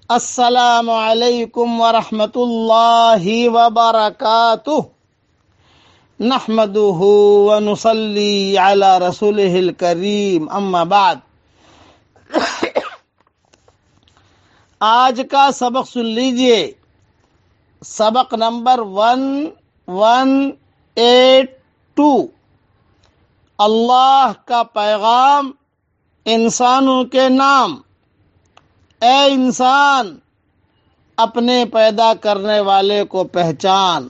السلام علیکم ورحمۃ اللہ وبرکاتہ نحمده ونصلی علی رسولہ الکریم اما بعد۔ آج کا سبق سن لیجئے، سبق نمبر 1182۔ اللہ کا پیغام انسانوں کے نام۔ اے انسان، اپنے پیدا کرنے والے کو پہچان۔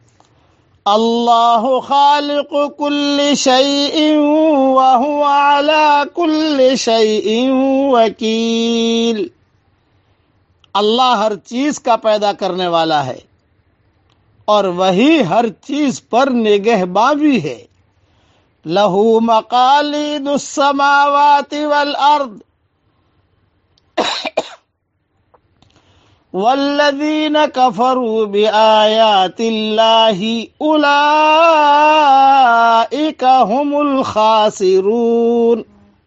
اللہ خالق کل شیء وہو علی کل شیء وکیل۔ اللہ ہر چیز کا پیدا کرنے والا ہے اور وہی ہر چیز پر نگہباں بھی ہے۔ لہ مقالید السماوات والارض والذین کفروا بآیات اللہ اولئک هم الخاسرون۔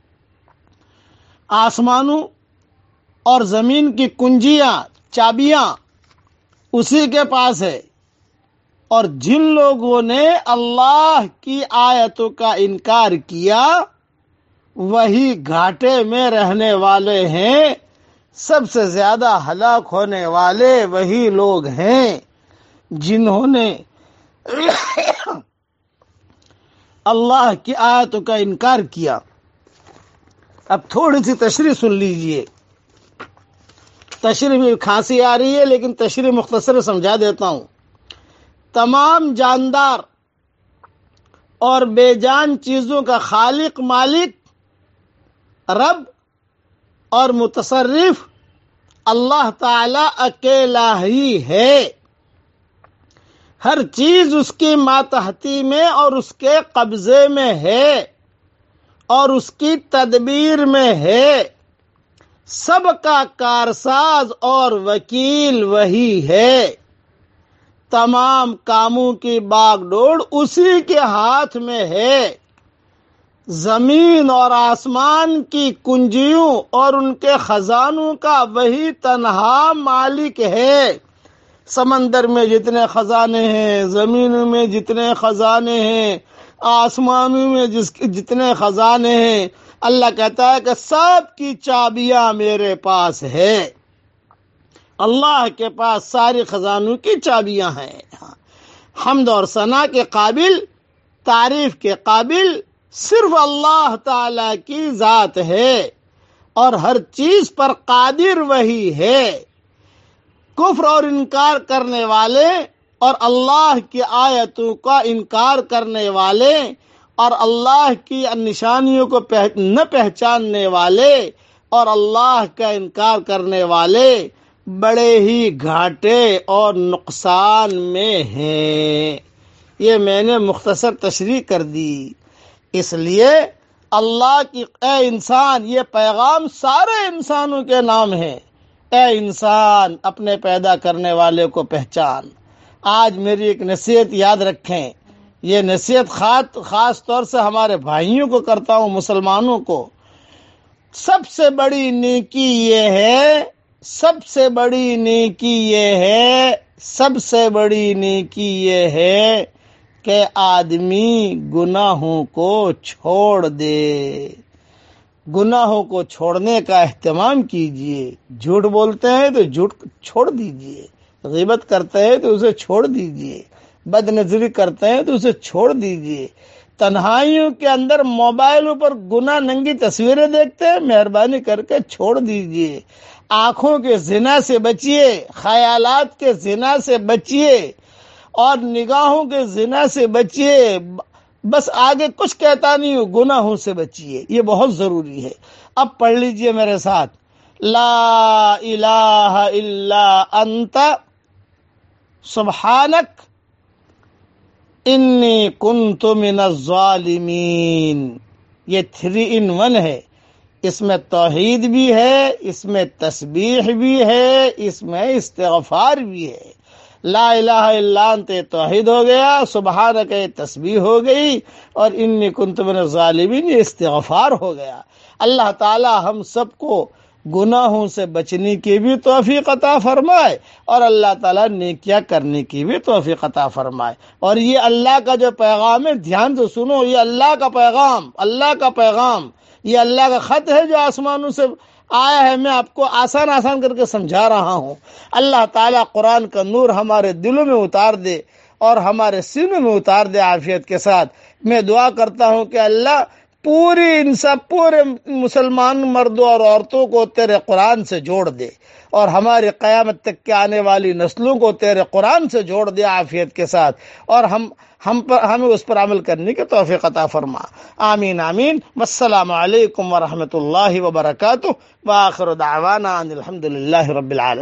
آسمانوں اور زمین کی کنجیاں، چابیاں اسی کے پاس ہے، اور جن لوگوں نے اللہ کی آیتوں کا انکار کیا وہی گھاٹے میں رہنے والے ہیں۔ سب سے زیادہ ہلاک ہونے والے وہی لوگ ہیں جنہوں نے اللہ کی آیتوں کا انکار کیا۔ اب تھوڑی سی تشریح سن لیجئے۔ تشریح میں کھانسی آ رہی ہے لیکن تشریح مختصر سمجھا دیتا ہوں۔ تمام جاندار اور بے جان چیزوں کا خالق، مالک، رب اور متصرف اللہ تعالی اکیلا ہی ہے۔ ہر چیز اس کی ماتحتی میں اور اس کے قبضے میں ہے اور اس کی تدبیر میں ہے۔ سب کا کارساز اور وکیل وہی ہے۔ تمام کاموں کی باغ ڈور اسی کے ہاتھ میں ہے۔ زمین اور آسمان کی کنجیوں اور ان کے خزانوں کا وہی تنہا مالک ہے۔ سمندر میں جتنے خزانے ہیں، زمین میں جتنے خزانے ہیں، آسمانوں میں جتنے خزانے ہیں، اللہ کہتا ہے کہ سب کی چابیاں میرے پاس ہے۔ اللہ کے پاس ساری خزانوں کی چابیاں ہیں۔ حمد اور ثنا کے قابل، تعریف کے قابل صرف اللہ تعالی کی ذات ہے، اور ہر چیز پر قادر وہی ہے۔ کفر اور انکار کرنے والے اور اللہ کی آیتوں کا انکار کرنے والے اور اللہ کی نشانیوں کو نہ پہچاننے والے اور اللہ کا انکار کرنے والے بڑے ہی گھاٹے اور نقصان میں ہیں۔ یہ میں نے مختصر تشریح کر دی۔ اس لیے اللہ کی اے انسان، یہ پیغام سارے انسانوں کے نام ہے۔ اے انسان، اپنے پیدا کرنے والے کو پہچان۔ آج میری ایک نصیحت یاد رکھیں، یہ نصیحت خاص طور سے ہمارے بھائیوں کو کرتا ہوں، مسلمانوں کو۔ سب سے بڑی نیکی یہ ہے، سب سے بڑی نیکی یہ ہے کہ آدمی گناہوں کو چھوڑ دے۔ گناہوں کو چھوڑنے کا اہتمام کیجئے۔ جھوٹ بولتے ہیں تو جھوٹ چھوڑ دیجئے، غیبت کرتے ہیں تو اسے چھوڑ دیجئے، بد نظری کرتے ہیں تو اسے چھوڑ دیجئے۔ تنہائیوں کے اندر موبائلوں پر گناہ ننگی تصویریں دیکھتے ہیں، مہربانی کر کے چھوڑ دیجئے۔ آنکھوں کے زنا سے بچیے، خیالات کے زنا سے بچیے اور نگاہوں کے زنا سے بچیے۔ بس آگے کچھ کہتا نہیں ہوں، گناہوں سے بچیے، یہ بہت ضروری ہے۔ اب پڑھ لیجئے میرے ساتھ، لا الہ الا انت سبحانک انی کنت من الظالمین۔ یہ 3 in 1 ہے۔ اس میں توحید بھی ہے، اس میں تسبیح بھی ہے، اس میں استغفار بھی ہے۔ لا الہ الا انت توحید ہو گیا، سبحانک تسبیح ہو گئی، اور انی کنت من الظالمین یہ استغفار ہو گیا۔ اللہ تعالی ہم سب کو گناہوں سے بچنے کی بھی توفیق عطا فرمائے اور اللہ تعالیٰ نیکیاں کرنے کی بھی توفیق عطا فرمائے۔ اور یہ اللہ کا جو پیغام ہے، دھیان سے سنو، یہ اللہ کا پیغام، اللہ کا پیغام، یہ اللہ کا خط ہے جو آسمانوں سے آیا ہے۔ میں آپ کو آسان آسان کر کے سمجھا رہا ہوں۔ اللہ تعالیٰ قرآن کا نور ہمارے دلوں میں اتار دے اور ہمارے سینوں میں اتار دے عافیت کے ساتھ۔ میں دعا کرتا ہوں کہ اللہ پورے مسلمان مردوں اور عورتوں کو تیرے قرآن سے جوڑ دے اور ہماری قیامت تک کے آنے والی نسلوں کو تیرے قرآن سے جوڑ دے عافیت کے ساتھ، اور ہمیں اس پر عمل کرنے کی توفیق عطا فرما۔ آمین آمین۔ والسلام علیکم ورحمۃ اللہ وبرکاتہ، وآخر دعوانا ان الحمد للہ رب العالمین۔